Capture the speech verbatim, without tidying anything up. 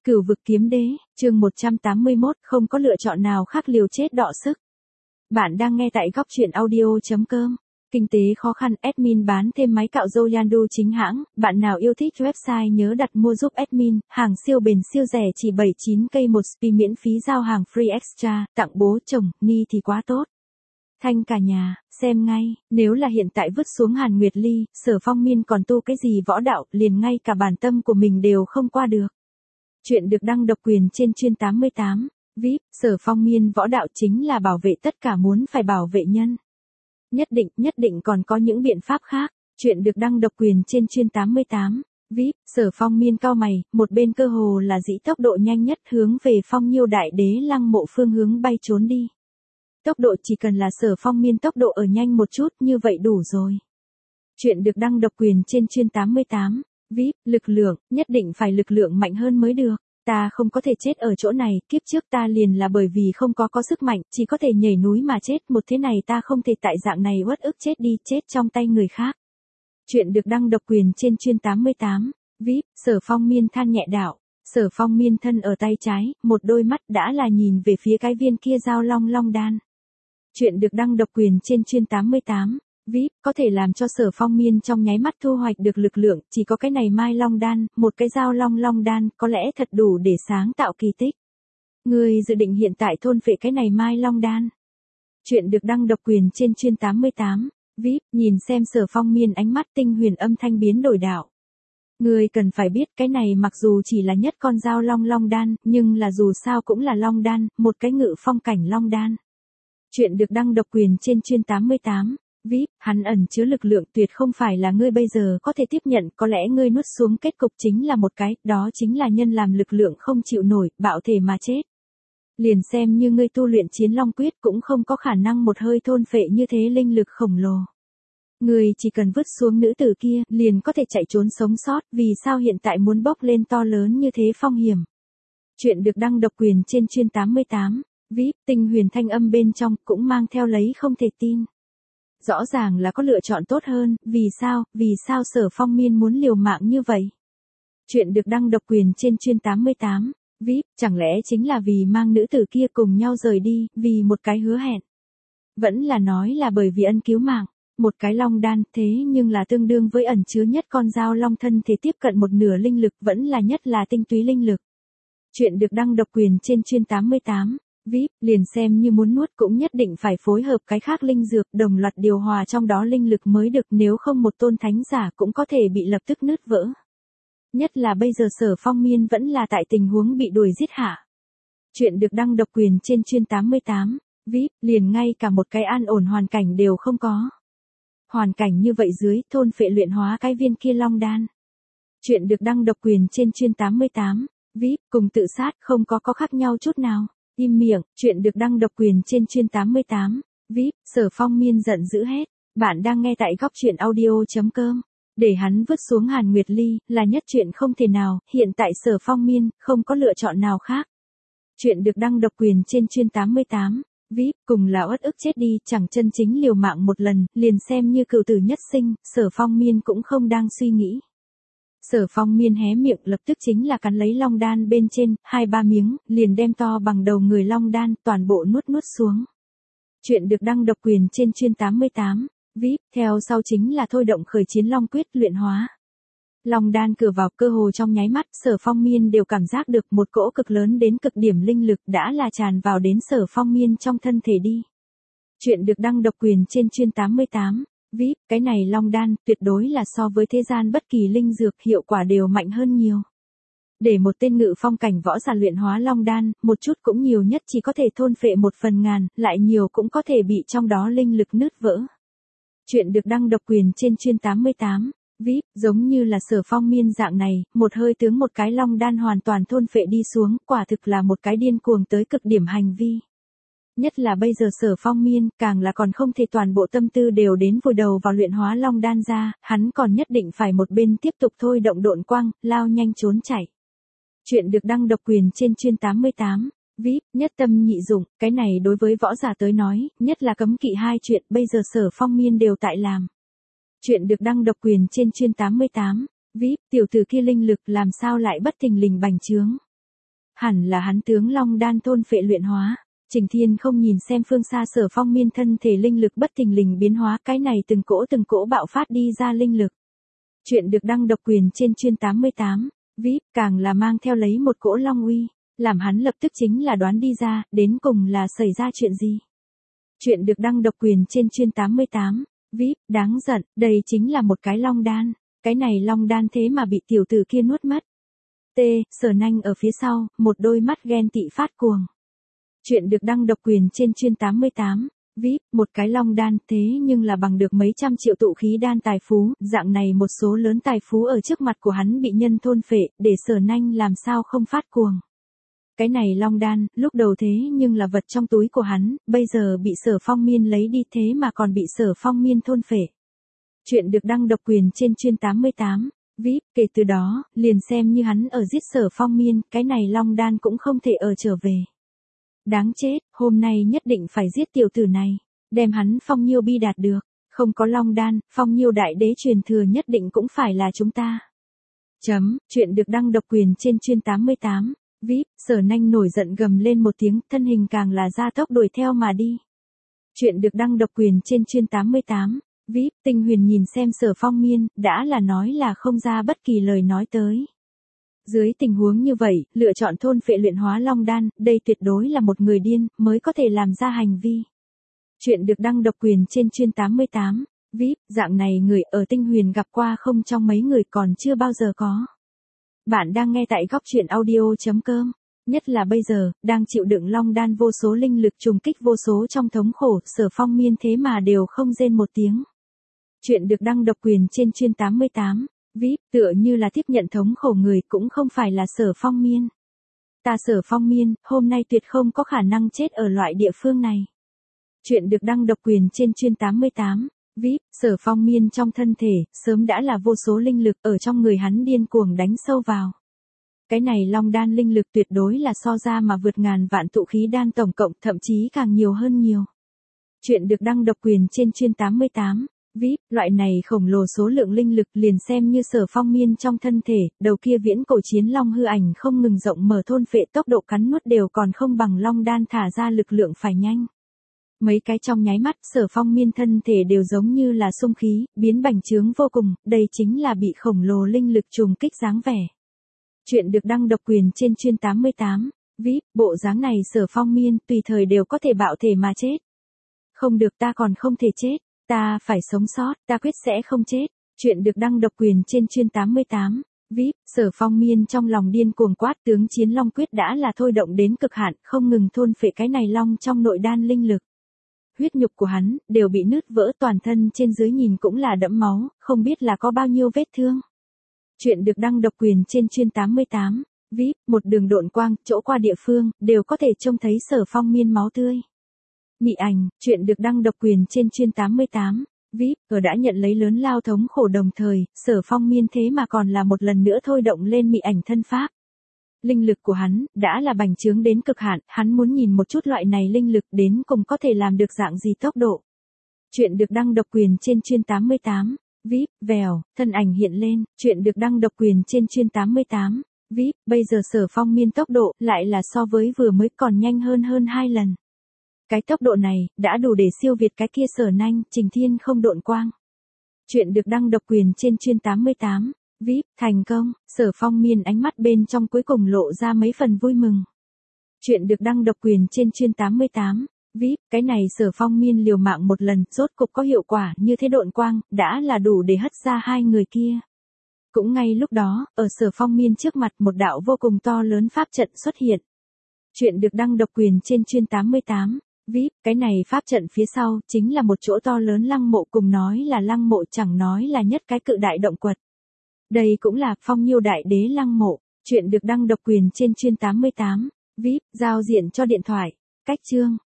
Cửu vực kiếm đế, chương một trăm tám mươi mốt, không có lựa chọn nào khác liều chết đọ sức. Bạn đang nghe tại góc truyện audio.com. Kinh tế khó khăn, admin bán thêm máy cạo râu Yandu chính hãng, bạn nào yêu thích website nhớ đặt mua giúp admin, hàng siêu bền siêu rẻ chỉ bảy mươi chín k một spi miễn phí giao hàng free extra, tặng bố chồng, ni thì quá tốt. Thanh cả nhà, xem ngay, nếu là hiện tại vứt xuống Hàn Nguyệt Ly, Sở Phong Miên còn tu cái gì võ đạo, liền ngay cả bản tâm của mình đều không qua được. Chuyện được đăng độc quyền trên chuyên tám mươi tám, vê i pê, Sở Phong Miên võ đạo chính là bảo vệ tất cả muốn phải bảo vệ nhân. Nhất định, nhất định còn có những biện pháp khác. Chuyện được đăng độc quyền trên chuyên tám mươi tám, vê i pê, Sở Phong Miên cau mày, một bên cơ hồ là dĩ tốc độ nhanh nhất hướng về Phong Nhiêu Đại Đế lăng mộ phương hướng bay trốn đi. Tốc độ chỉ cần là Sở Phong Miên tốc độ ở nhanh một chút như vậy đủ rồi. Chuyện được đăng độc quyền trên chuyên tám mươi tám, vê i pê, lực lượng, nhất định phải lực lượng mạnh hơn mới được. Ta không có thể chết ở chỗ này, kiếp trước ta liền là bởi vì không có có sức mạnh, chỉ có thể nhảy núi mà chết, một thế này ta không thể tại dạng này uất ức chết đi, chết trong tay người khác. Chuyện được đăng độc quyền trên chuyên tám mươi tám, vê i pê, Sở Phong Miên than nhẹ đạo. Sở Phong Miên thân ở tay trái, một đôi mắt đã là nhìn về phía cái viên kia dao long long đan. Chuyện được đăng độc quyền trên chuyên tám mươi tám, vê i pê, có thể làm cho Sở Phong Miên trong nháy mắt thu hoạch được lực lượng, chỉ có cái này mai long đan, một cái dao long long đan, có lẽ thật đủ để sáng tạo kỳ tích. Người dự định hiện tại thôn phệ cái này mai long đan. Chuyện được đăng độc quyền trên chuyên tám mươi tám, vê i pê, nhìn xem Sở Phong Miên ánh mắt tinh huyền âm thanh biến đổi đạo. Người cần phải biết cái này mặc dù chỉ là nhất con dao long long đan, nhưng là dù sao cũng là long đan, một cái ngự phong cảnh long đan. Chuyện được đăng độc quyền trên chuyên tám mươi tám, vê i pê, hắn ẩn chứa lực lượng tuyệt không phải là ngươi bây giờ có thể tiếp nhận, có lẽ ngươi nuốt xuống kết cục chính là một cái, đó chính là nhân làm lực lượng không chịu nổi, bạo thể mà chết. Liền xem như ngươi tu luyện chiến long quyết cũng không có khả năng một hơi thôn phệ như thế linh lực khổng lồ. Ngươi chỉ cần vứt xuống nữ tử kia, liền có thể chạy trốn sống sót, vì sao hiện tại muốn bốc lên to lớn như thế phong hiểm. Chuyện được đăng độc quyền trên chuyên tám mươi tám, vê i pê, tinh huyền thanh âm bên trong cũng mang theo lấy không thể tin. Rõ ràng là có lựa chọn tốt hơn, vì sao, vì sao Sở Phong Miên muốn liều mạng như vậy? Chuyện được đăng độc quyền trên chuyên tám mươi tám, vê i pê, chẳng lẽ chính là vì mang nữ tử kia cùng nhau rời đi, vì một cái hứa hẹn. Vẫn là nói là bởi vì ân cứu mạng, một cái long đan, thế nhưng là tương đương với ẩn chứa nhất con dao long thân thể tiếp cận một nửa linh lực, vẫn là nhất là tinh túy linh lực. Chuyện được đăng độc quyền trên chuyên tám mươi tám. vê i pê, liền xem như muốn nuốt cũng nhất định phải phối hợp cái khác linh dược đồng loạt điều hòa trong đó linh lực mới được, nếu không một tôn thánh giả cũng có thể bị lập tức nứt vỡ. Nhất là bây giờ Sở Phong Miên vẫn là tại tình huống bị đuổi giết hạ. Chuyện được đăng độc quyền trên chuyên tám mươi tám, vê i pê, liền ngay cả một cái an ổn hoàn cảnh đều không có. Hoàn cảnh như vậy dưới, thôn phệ luyện hóa cái viên kia long đan. Chuyện được đăng độc quyền trên chuyên tám mươi tám, vê i pê, cùng tự sát không có có khác nhau chút nào. Im miệng, chuyện được đăng độc quyền trên chuyên tám mươi tám, vê i pê, Sở Phong Miên giận dữ hết. Bạn đang nghe tại góc truyện audio.com. Để hắn vứt xuống Hàn Nguyệt Ly, là nhất chuyện không thể nào, hiện tại Sở Phong Miên, không có lựa chọn nào khác. Chuyện được đăng độc quyền trên chuyên tám mươi tám, vê i pê, cùng là uất ức chết đi, chẳng chân chính liều mạng một lần, liền xem như cựu tử nhất sinh, Sở Phong Miên cũng không đang suy nghĩ. Sở Phong Miên hé miệng lập tức chính là cắn lấy long đan bên trên, hai ba miếng, liền đem to bằng đầu người long đan, toàn bộ nuốt nuốt xuống. Chuyện được đăng độc quyền trên chuyên tám mươi tám, vê i pê, theo sau chính là thôi động khởi chiến long quyết luyện hóa. Long đan cửa vào cơ hồ trong nháy mắt, Sở Phong Miên đều cảm giác được một cỗ cực lớn đến cực điểm linh lực đã là tràn vào đến Sở Phong Miên trong thân thể đi. Chuyện được đăng độc quyền trên chuyên tám mươi tám. vê i pê, cái này long đan, tuyệt đối là so với thế gian bất kỳ linh dược hiệu quả đều mạnh hơn nhiều. Để một tên ngự phong cảnh võ giả luyện hóa long đan, một chút cũng nhiều nhất chỉ có thể thôn phệ một phần ngàn, lại nhiều cũng có thể bị trong đó linh lực nứt vỡ. Chuyện được đăng độc quyền trên chuyên tám mươi tám, vê i pê, giống như là Sở Phong Miên dạng này, một hơi tướng một cái long đan hoàn toàn thôn phệ đi xuống, quả thực là một cái điên cuồng tới cực điểm hành vi. Nhất là bây giờ Sở Phong Miên, càng là còn không thể toàn bộ tâm tư đều đến vùi đầu vào luyện hóa long đan ra, hắn còn nhất định phải một bên tiếp tục thôi động độn quang, lao nhanh trốn chạy. Chuyện được đăng độc quyền trên chuyên tám mươi tám, vê i pê, nhất tâm nhị dụng, cái này đối với võ giả tới nói, nhất là cấm kỵ hai chuyện, bây giờ Sở Phong Miên đều tại làm. Chuyện được đăng độc quyền trên chuyên tám mươi tám, vê i pê, tiểu tử kia linh lực làm sao lại bất thình lình bành trướng. Hẳn là hắn tướng long đan thôn phệ luyện hóa. Trình Thiên không nhìn xem phương xa Sở Phong Miên thân thể linh lực bất thình lình biến hóa, cái này từng cỗ từng cỗ bạo phát đi ra linh lực. Chuyện được đăng độc quyền trên chuyên tám mươi tám, vê i pê càng là mang theo lấy một cỗ long uy, làm hắn lập tức chính là đoán đi ra, đến cùng là xảy ra chuyện gì. Chuyện được đăng độc quyền trên chuyên tám mươi tám, vê i pê, đáng giận, đây chính là một cái long đan, cái này long đan thế mà bị tiểu tử kia nuốt mất. T, Sở Nanh ở phía sau, một đôi mắt ghen tị phát cuồng. Chuyện được đăng độc quyền trên chuyên tám mươi tám, vê i pê, một cái long đan thế nhưng là bằng được mấy trăm triệu tụ khí đan tài phú, dạng này một số lớn tài phú ở trước mặt của hắn bị nhân thôn phệ, để Sở Nanh làm sao không phát cuồng. Cái này long đan, lúc đầu thế nhưng là vật trong túi của hắn, bây giờ bị Sở Phong Miên lấy đi thế mà còn bị Sở Phong Miên thôn phệ. Chuyện được đăng độc quyền trên chuyên tám mươi tám, vê i pê, kể từ đó, liền xem như hắn ở giết Sở Phong Miên, cái này long đan cũng không thể ở trở về. Đáng chết, hôm nay nhất định phải giết tiểu tử này, đem hắn Phong Nhiêu bi đạt được, không có long đan, Phong Nhiêu đại đế truyền thừa nhất định cũng phải là chúng ta. Chấm, chuyện được đăng độc quyền trên chuyên tám mươi tám, vê i pê, Sở Nanh nổi giận gầm lên một tiếng, thân hình càng là gia tốc đuổi theo mà đi. Chuyện được đăng độc quyền trên chuyên tám mươi tám, vê i pê, Tinh Huyền nhìn xem Sở Phong Miên, đã là nói là không ra bất kỳ lời nói tới. Dưới tình huống như vậy, lựa chọn thôn phệ luyện hóa long đan, đây tuyệt đối là một người điên, mới có thể làm ra hành vi. Chuyện được đăng độc quyền trên chuyên tám mươi tám, vê i pê, dạng này người ở Tinh Huyền gặp qua không trong mấy người còn chưa bao giờ có. Bạn đang nghe tại góc truyện audio.com, nhất là bây giờ, đang chịu đựng long đan vô số linh lực trùng kích vô số trong thống khổ, Sở Phong Miên thế mà đều không rên một tiếng. Chuyện được đăng độc quyền trên chuyên tám mươi tám, vê i pê, tựa như là tiếp nhận thống khổ người cũng không phải là Sở Phong Miên. Ta Sở Phong Miên, hôm nay tuyệt không có khả năng chết ở loại địa phương này. Chuyện được đăng độc quyền trên chuyên tám mươi tám, vê i pê, Sở Phong Miên trong thân thể, sớm đã là vô số linh lực ở trong người hắn điên cuồng đánh sâu vào. Cái này long đan linh lực tuyệt đối là so ra mà vượt ngàn vạn tụ khí đan tổng cộng, thậm chí càng nhiều hơn nhiều. Chuyện được đăng độc quyền trên chuyên tám mươi tám, vê i pê, loại này khổng lồ số lượng linh lực liền xem như Sở Phong Miên trong thân thể, đầu kia viễn cổ chiến long hư ảnh không ngừng rộng mở thôn phệ, tốc độ cắn nuốt đều còn không bằng long đan thả ra lực lượng phải nhanh. Mấy cái trong nháy mắt, Sở Phong Miên thân thể đều giống như là xung khí, biến bành trướng vô cùng, đây chính là bị khổng lồ linh lực trùng kích dáng vẻ. Chuyện được đăng độc quyền trên chuyên tám mươi tám, vê i pê, bộ dáng này Sở Phong Miên tùy thời đều có thể bạo thể mà chết. Không được, ta còn không thể chết, ta phải sống sót, ta quyết sẽ không chết. Chuyện được đăng độc quyền trên chuyên tám mươi tám, vê i pê, Sở Phong Miên trong lòng điên cuồng quát, tướng Chiến Long Quyết đã là thôi động đến cực hạn, không ngừng thôn phệ cái này long trong nội đan linh lực. Huyết nhục của hắn đều bị nứt vỡ, toàn thân trên dưới nhìn cũng là đẫm máu, không biết là có bao nhiêu vết thương. Chuyện được đăng độc quyền trên chuyên tám mươi tám, vê i pê, một đường độn quang, chỗ qua địa phương, đều có thể trông thấy Sở Phong Miên máu tươi. Mị ảnh, chuyện được đăng độc quyền trên chuyên tám mươi tám, vê i pê, ở đã nhận lấy lớn lao thống khổ đồng thời, Sở Phong Miên thế mà còn là một lần nữa thôi động lên mị ảnh thân pháp. Linh lực của hắn, đã là bành trướng đến cực hạn, hắn muốn nhìn một chút loại này linh lực đến cùng có thể làm được dạng gì tốc độ. Chuyện được đăng độc quyền trên chuyên tám mươi tám, vê i pê, vèo, thân ảnh hiện lên, chuyện được đăng độc quyền trên chuyên tám mươi tám, vê i pê, bây giờ Sở Phong Miên tốc độ, lại là so với vừa mới còn nhanh hơn hơn hai lần. Cái tốc độ này, đã đủ để siêu việt cái kia Sở Nanh, Trình Thiên không độn quang. Chuyện được đăng độc quyền trên chuyên tám mươi tám, vê i pê, thành công, Sở Phong Miên ánh mắt bên trong cuối cùng lộ ra mấy phần vui mừng. Chuyện được đăng độc quyền trên chuyên tám mươi tám, vê i pê, cái này Sở Phong Miên liều mạng một lần, rốt cục có hiệu quả, như thế độn quang, đã là đủ để hất ra hai người kia. Cũng ngay lúc đó, ở Sở Phong Miên trước mặt một đạo vô cùng to lớn pháp trận xuất hiện. Chuyện được đăng độc quyền trên chuyên tám mươi tám, vê i pê, cái này pháp trận phía sau, chính là một chỗ to lớn lăng mộ, cùng nói là lăng mộ chẳng nói là nhất cái cự đại động quật. Đây cũng là Phong Nhiêu đại đế lăng mộ. Chuyện được đăng độc quyền trên chuyên tám mươi tám, vê i pê, giao diện cho điện thoại, cách chương.